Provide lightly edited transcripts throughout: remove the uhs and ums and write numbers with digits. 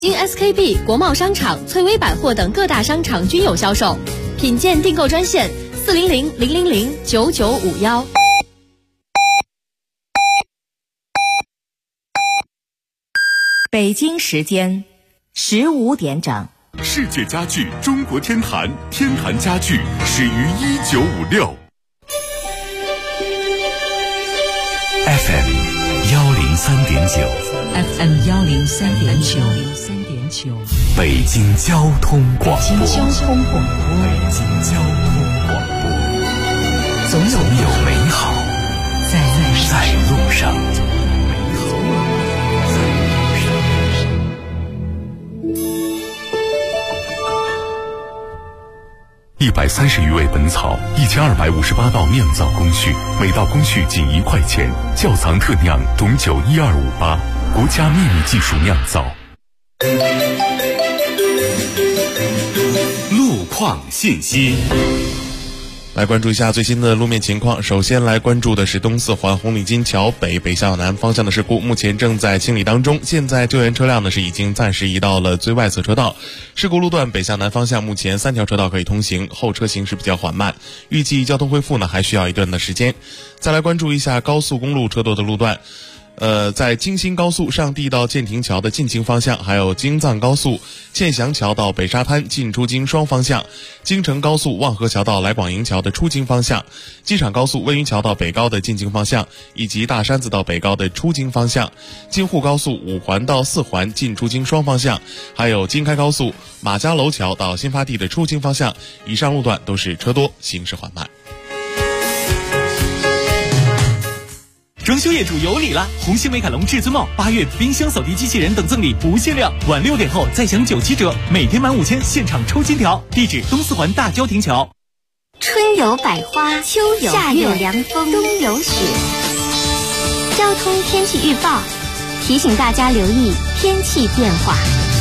经 SKP、国贸商场、翠微百货等各大商场均有销售。品鉴订购专线400-000-9951。 北京时间15点整。 世界家具中国天坛，天坛家具始于1956。FM 103.9，FM 103.9， 北京交通广播， 北京交通广播， 总有美好在路上。130余味本草，1258道酿造工序，每道工序仅1块钱。窖藏特酿董酒12588，国家秘密技术酿造。路况信息。 来关注一下最新的路面情况。首先来关注的是东四环红领巾桥北向南方向的事故，目前正在清理当中。现在救援车辆呢是已经暂时移到了最外侧车道。事故路段北向南方向目前3条车道可以通行，后车行驶比较缓慢，预计交通恢复呢还需要一段的时间。再来关注一下高速公路车多的路段。在京新高速上地到建亭桥的进京方向，还有京藏高速建祥桥到北沙滩进出京双方向，京承高速望河桥到来广营桥的出京方向，机场高速温榆桥到北高的进京方向，以及大山子到北高的出京方向，京沪高速5环到4环进出京双方向，还有京开高速马家楼桥到新发地的出京方向，以上路段都是车多，行驶缓慢。 装修业主有礼了！红星美凯龙至尊帽8月冰箱扫地机器人等赠礼不限量，晚6点后再享97折，每天满5000现场抽金条。地址东四环大郊亭桥。 春有百花，秋有夏有凉风，冬有雪。交通天气预报提醒大家留意天气变化。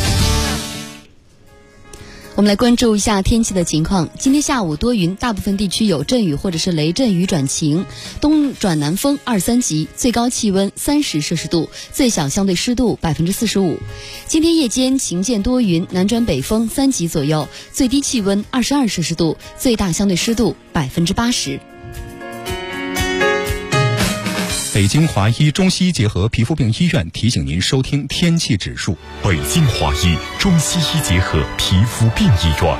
我们来关注一下天气的情况。今天下午多云，大部分地区有阵雨或者是雷阵雨转晴，东转南风2、3级，最高气温30摄氏度，最小相对湿度45%。今天夜间晴间多云，南转北风3级左右，最低气温22摄氏度，最大相对湿度80%。 北京华医中西医结合皮肤病医院提醒您收听天气指数。 北京华医中西医结合皮肤病医院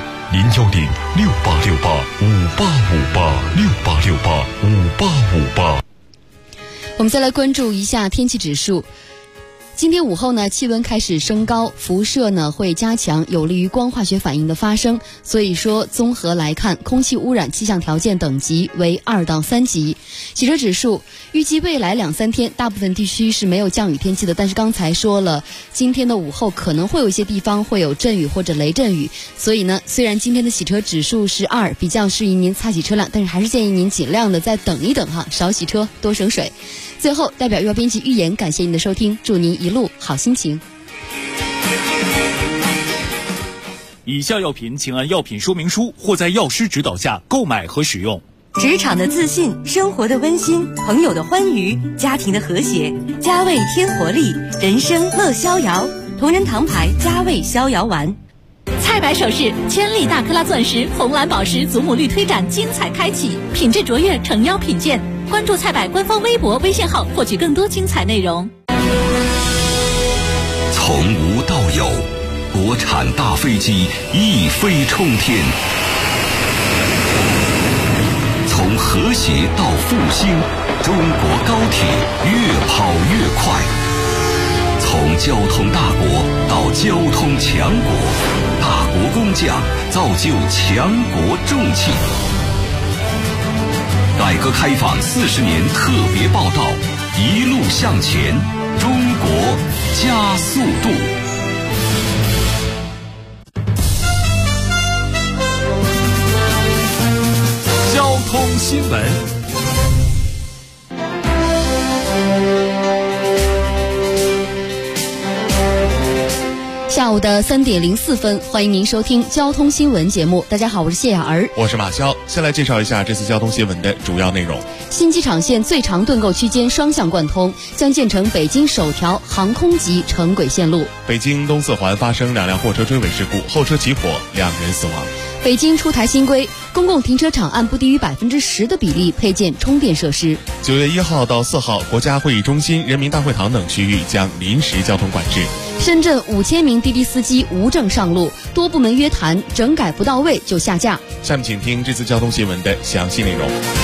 ，0106868585858，68685858。 我们再来关注一下天气指数。今天午后呢，气温开始升高，辐射呢会加强，有利于光化学反应的发生。所以说，综合来看，空气污染气象条件等级为2到3级。洗车指数预计未来2、3天，大部分地区是没有降雨天气的。但是刚才说了，今天的午后可能会有一些地方会有阵雨或者雷阵雨。所以呢，虽然今天的洗车指数是2，比较适宜您擦洗车辆，但是还是建议您尽量的再等一等哈，少洗车，多省水。最后，代表预报编辑预言感谢您的收听，祝您一路好心情。 以下药品请按药品说明书或在药师指导下购买和使用。 职场的自信，生活的温馨，朋友的欢愉，家庭的和谐，佳味添活力，人生乐逍遥。同仁堂牌佳味逍遥丸。 菜百首饰千粒大克拉钻石、红蓝宝石祖母绿推展精彩开启，品质卓越，诚邀品鉴。关注菜百官方微博、微信号，获取更多精彩内容。 从无到有，国产大飞机一飞冲天；从和谐到复兴，中国高铁越跑越快；从交通大国到交通强国，大国工匠造就强国重器。改革开放40年特别报道，一路向前，中国加速度。 交通新闻。 下下午的3点04分，欢迎您收听交通新闻节目。大家好，我是谢雅儿， 我是马潇。先来介绍一下这次交通新闻的主要内容。 新机场线最长盾构区间双向贯通，将建成北京首条航空级城轨线路。 北京东四环发生2辆货车追尾事故，后车起火，2人死亡。 北京出台新规，公共停车场按不低于10%的比例配建充电设施。 9月1号到4号，国家会议中心、人民大会堂等区域将临时交通管制。 深圳5000名滴滴司机无证上路，多部门约谈，整改不到位就下架。 下面请听这次交通新闻的详细内容。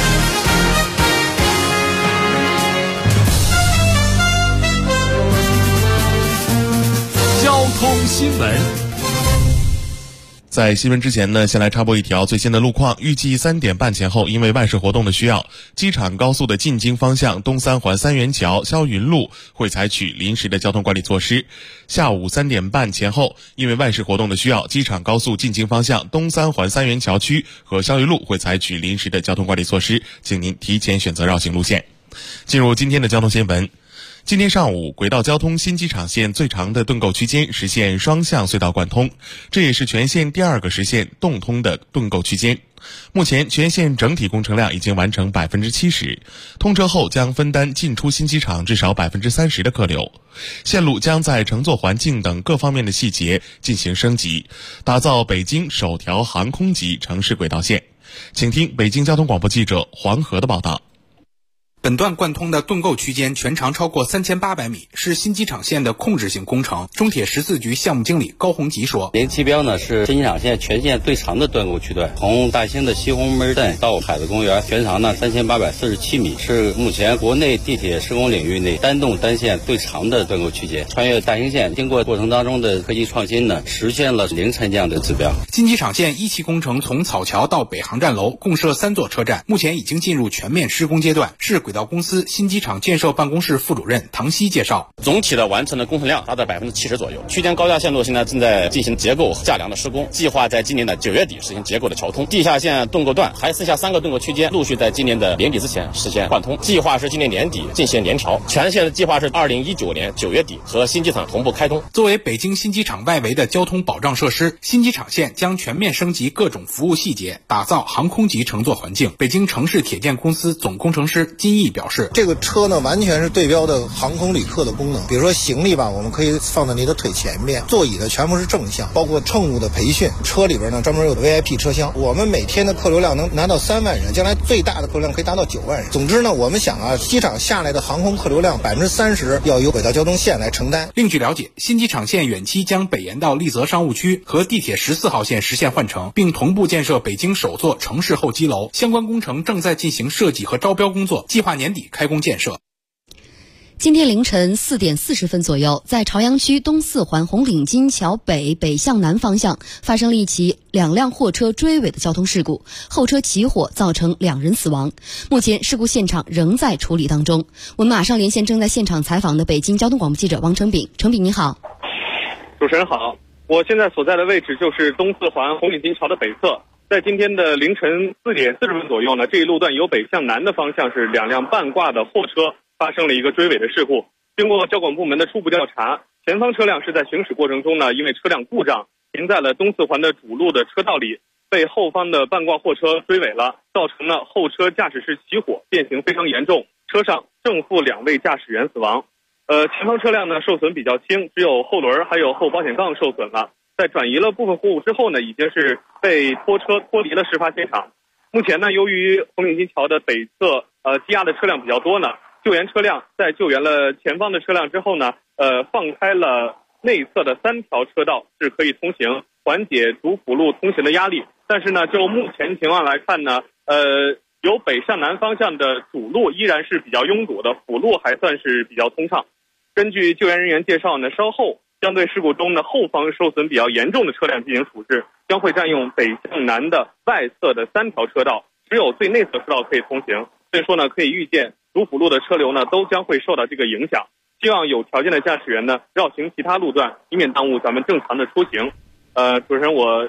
交通新闻。 在新闻之前呢，先来插播一条最新的路况。预计3点半前后，因为外事活动的需要，机场高速的进京方向东三环三元桥、霄云路会采取临时的交通管理措施。下午3点半前后，因为外事活动的需要，机场高速进京方向东三环三元桥区和霄云路会采取临时的交通管理措施，请您提前选择绕行路线。进入今天的交通新闻。今天上午，轨道交通新机场线最长的盾构区间实现双向隧道贯通，这也是全线第2个实现动通的盾构区间。目前全线整体工程量已经完成70%，通车后将分担进出新机场至少30%的客流。线路将在乘坐环境等各方面的细节进行升级，打造北京首条航空级城市轨道线。请听北京交通广播记者黄河的报道。 本段贯通的盾构区间全长超过3800米，是新机场线的控制性工程。中铁14局项目经理高洪吉说， 临期标呢是新机场线全线最长的盾构区段，从大兴的西红门站到海子公园，全长呢3847米，是目前国内地铁施工领域内单洞单线最长的盾构区间。穿越大兴线，经过过程当中的科技创新呢，实现了零沉降的指标。 新机场线1期工程从草桥到北航站楼共设3座车站，目前已经进入全面施工阶段。市轨道公司新机场建设办公室副主任唐希介绍， 总体的完成的工程量达到70%左右。区间高架线路现在正在进行结构架梁的施工，计划在今年的9月底实行结构的桥通。地下线盾构段还剩下3个盾构区间，陆续在今年的年底之前实现贯通，计划是今年年底进行联调。全线的计划是2019年9月底和新机场同步开通。 作为北京新机场外围的交通保障设施，新机场线将全面升级各种服务细节，打造航空级乘坐环境。北京城市铁建公司总工程师金毅表示， 这个车呢完全是对标的航空旅客的功能，比如说行李吧，我们可以放在你的腿前面，座椅的全部是正向，包括乘务的培训。车里边呢专门有 VIP 车厢，我们每天的客流量能拿到3万人，将来最大的客流量可以达到9万人。总之呢，我们想机场下来的航空客流量30%要由轨道交通线来承担。 另据了解，新机场线远期将北延到丽泽商务区和地铁14号线实现换乘，并同步建设北京首座城市候机楼，相关工程正在进行设计和招标工作，计划年底开工建设。 今天凌晨4点40分左右，在朝阳区东四环红领巾桥北向南方向发生了一起2辆货车追尾的交通事故，后车起火造成2人死亡。目前事故现场仍在处理当中。我们马上连线正在现场采访的北京交通广播记者王成炳。成炳你好。 主持人好，我现在所在的位置就是东四环红领巾桥的北侧。在今天的凌晨4点40分左右呢，这一路段由北向南的方向是2辆半挂的货车发生了一个追尾的事故。经过交管部门的初步调查，前方车辆是在行驶过程中呢，因为车辆故障停在了东四环的主路的车道里，被后方的半挂货车追尾了，造成了后车驾驶室起火，变形非常严重，车上正负2位驾驶员死亡。前方车辆呢受损比较轻，只有后轮还有后保险杠受损了。在转移了部分货物之后呢，已经是被拖车脱离了事发现场。目前呢，由于红领巾桥的北侧积压的车辆比较多呢，救援车辆在救援了前方的车辆之后呢，放开了内侧的3条车道是可以通行，缓解主辅路通行的压力。但是呢，就目前情况来看呢，由北向南方向的主路依然是比较拥堵的，辅路还算是比较通畅。根据救援人员介绍呢，稍后将对事故中的后方受损比较严重的车辆进行处置，将会占用北向南的外侧的3条车道，只有最内侧车道可以通行。所以说呢，可以预见主辅路的车流呢都将会受到这个影响。希望有条件的驾驶员呢绕行其他路段，以免耽误咱们正常的出行。主持人，我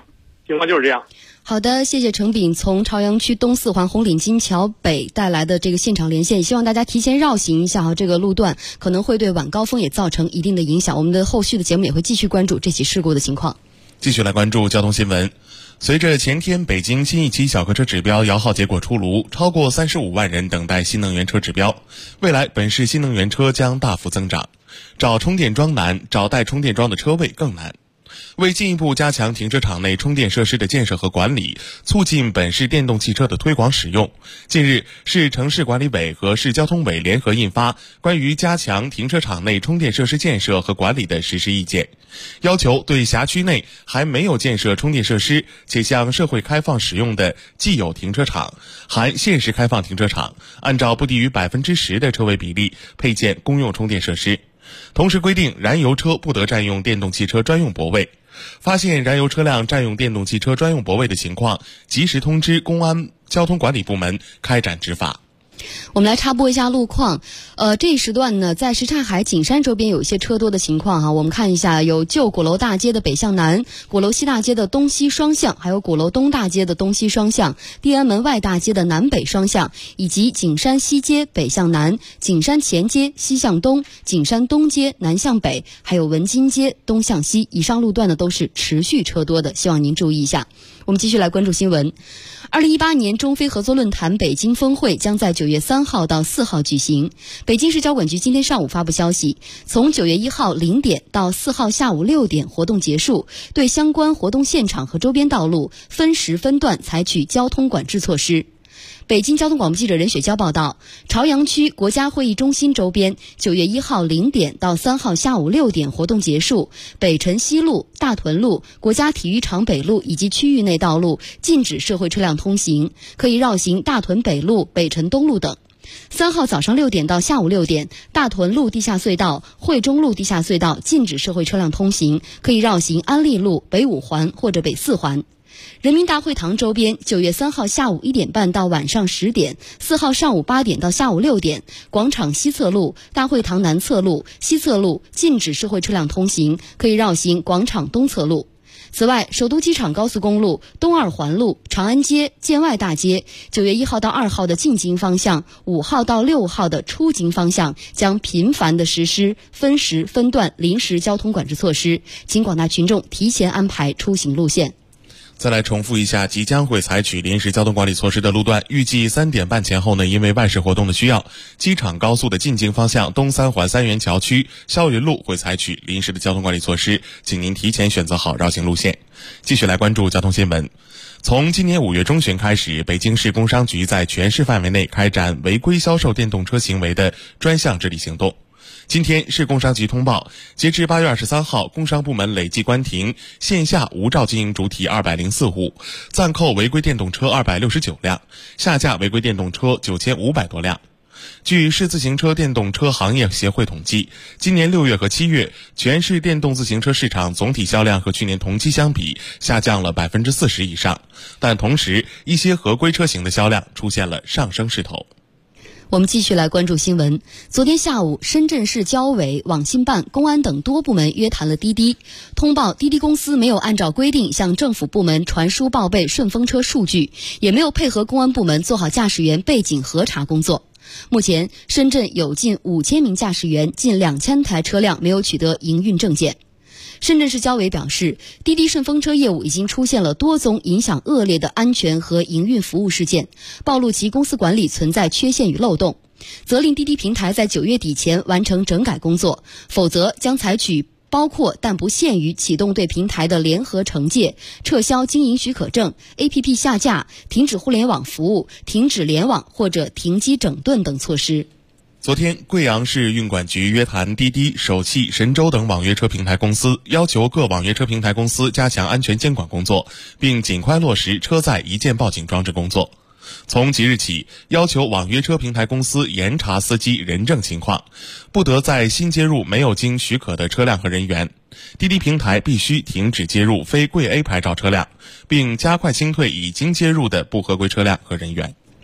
情况就是这样。 好的，谢谢程炳从朝阳区东四环红领巾桥北带来的这个现场连线，希望大家提前绕行一下这个路段可能会对晚高峰也造成一定的影响。我们的后续的节目也会继续关注这起事故的情况。 继续来关注交通新闻。随着前天北京新一期小客车指标摇号结果出炉，超过35万人等待新能源车指标，未来本市新能源车将大幅增长。找充电桩难，找带充电桩的车位更难。为进一步加强停车场内充电设施的建设和管理，促进本市电动汽车的推广使用，近日，市城市管理委和市交通委联合印发《关于加强停车场内充电设施建设和管理的实施意见》，要求对辖区内还没有建设充电设施且向社会开放使用的既有停车场（含限时开放停车场），按照不低于10%的车位比例配建公用充电设施。同时规定，燃油车不得占用电动汽车专用泊位。发现燃油车辆占用电动汽车专用泊位的情况，及时通知公安交通管理部门开展执法。 我们来插播一下路况。这一时段呢，在什刹海景山周边有一些车多的情况我们看一下，有旧鼓楼大街的北向南、鼓楼西大街的东西双向，还有鼓楼东大街的东西双向、地安门外大街的南北双向，以及景山西街北向南、景山前街西向东、景山东街南向北，还有文津街东向西。以上路段呢都是持续车多的，希望您注意一下。我们继续来关注新闻。2018年中非合作论坛北京峰会将在9月3号到4号举行。北京市交管局今天上午发布消息，从9月1号0点到4号下午6点活动结束，对相关活动现场和周边道路分时分段采取交通管制措施。北京交通广播记者任雪娇报道，朝阳区国家会议中心周边9月1号0点到3号下午6点活动结束，北辰西路、大屯路、国家体育场北路以及区域内道路禁止社会车辆通行，可以绕行大屯北路、北辰东路等。3号早上6点到下午6点，大屯路地下隧道、汇中路地下隧道禁止社会车辆通行，可以绕行安利路、北五环或者北四环。人民大会堂周边9月3号下午1点半到晚上10点，4号上午8点到下午6点，广场西侧路、大会堂南侧路、西侧路禁止社会车辆通行，可以绕行广场东侧路。此外，首都机场高速公路、东二环路、长安街、建外大街9月1号到2号的进京方向、5号到6号的出京方向将频繁地实施分时分段临时交通管制措施，请广大群众提前安排出行路线。 再来重复一下即将会采取临时交通管理措施的路段。预计3点半前后呢，因为外事活动的需要，机场高速的进京方向东三环三元桥区霄云路会采取临时的交通管理措施，请您提前选择好绕行路线。继续来关注交通新闻。从今年5月中旬开始，北京市工商局在全市范围内开展违规销售电动车行为的专项治理行动。今天，市工商局通报，截至8月23号，工商部门累计关停线下无照经营主体204户，暂扣违规电动车269辆，下架违规电动车9500多辆。据市自行车电动车行业协会统计，今年6月和7月，全市电动自行车市场总体销量和去年同期相比下降了40%以上，但同时一些合规车型的销量出现了上升势头。 我们继续来关注新闻。昨天下午，深圳市交委、网信办、公安等多部门约谈了滴滴，通报滴滴公司没有按照规定向政府部门传输报备顺风车数据，也没有配合公安部门做好驾驶员背景核查工作。目前，深圳有近5000名驾驶员、近2000台车辆没有取得营运证件。深圳市交委表示，滴滴顺风车业务已经出现了多宗影响恶劣的安全和营运服务事件，暴露其公司管理存在缺陷与漏洞，责令滴滴平台在9月底前完成整改工作，否则将采取包括但不限于启动对平台的联合惩戒、撤销经营许可证、APP 下架、停止互联网服务、停止联网或者停机整顿等措施。 昨天，贵阳市运管局约谈滴滴、首汽、神州等网约车平台公司，要求各网约车平台公司加强安全监管工作，并尽快落实车载一键报警装置工作。从即日起，要求网约车平台公司严查司机人证情况，不得在新接入没有经许可的车辆和人员。滴滴平台必须停止接入非贵 A 牌照车辆，并加快清退已经接入的不合规车辆和人员。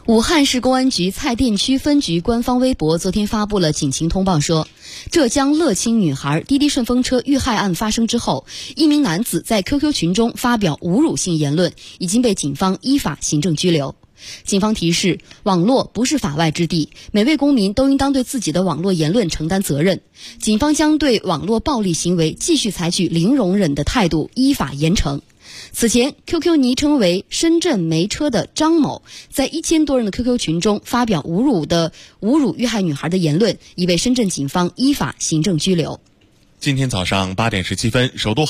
武汉市公安局蔡甸区分局官方微博昨天发布了警情通报说，浙江乐清女孩滴滴顺风车遇害案发生之后，一名男子在 QQ 群中发表侮辱性言论，已经被警方依法行政拘留。警方提示，网络不是法外之地，每位公民都应当对自己的网络言论承担责任。警方将对网络暴力行为继续采取零容忍的态度，依法严惩。此前 QQ 昵称为深圳煤车的张某，在1000多人的 QQ 群中发表侮辱遇害女孩的言论，已被深圳警方依法行政拘留。 今天早上8点17分，首都